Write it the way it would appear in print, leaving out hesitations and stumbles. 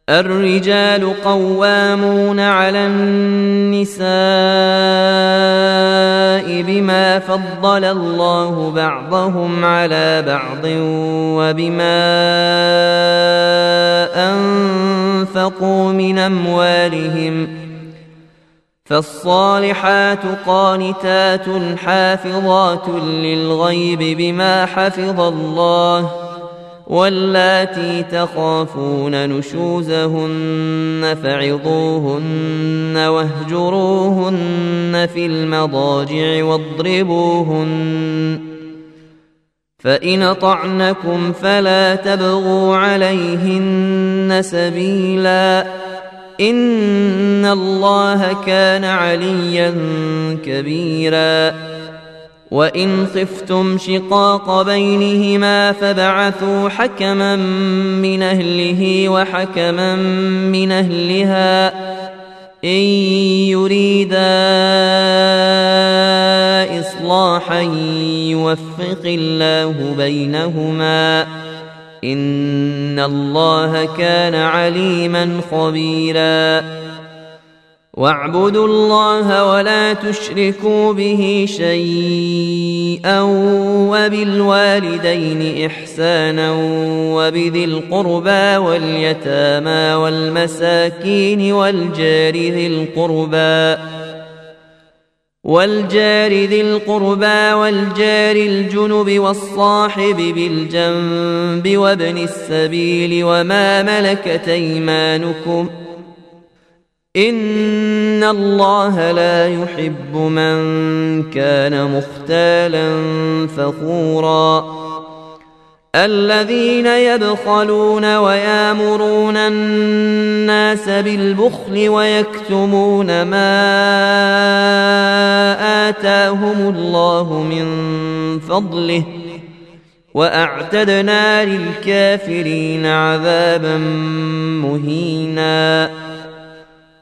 الرجال قوامون على النساء بما فضل الله بعضهم على بعض وبما أنفقوا من أموالهم، فالصالحات قانتات حافظات للغيب بما حفظ الله، واللاتي تخافون نشوزهن فعظوهن واهجروهن في المضاجع واضربوهن، فإن أطعنكم فلا تبغوا عليهن سبيلا، إن الله كان عليا كبيرا. وإن خفتم شقاق بينهما فابعثوا حكما من أهله وحكما من أهلها إن يريدا إصلاحا يوفق الله بينهما، إن الله كان عليما خبيرا. واعبدوا الله ولا تشركوا به شيئا وبالوالدين إحسانا وبذي القربى واليتامى والجار ذي القربى والجار الجنب والصاحب بالجنب وابن السبيل وما ملكت أيمانكم، إن الله لا يحب من كان مختالا فخورا. الذين يبخلون ويامرون الناس بالبخل ويكتمون ما آتاهم الله من فضله، وأعتدنا للكافرين عذابا مهينا.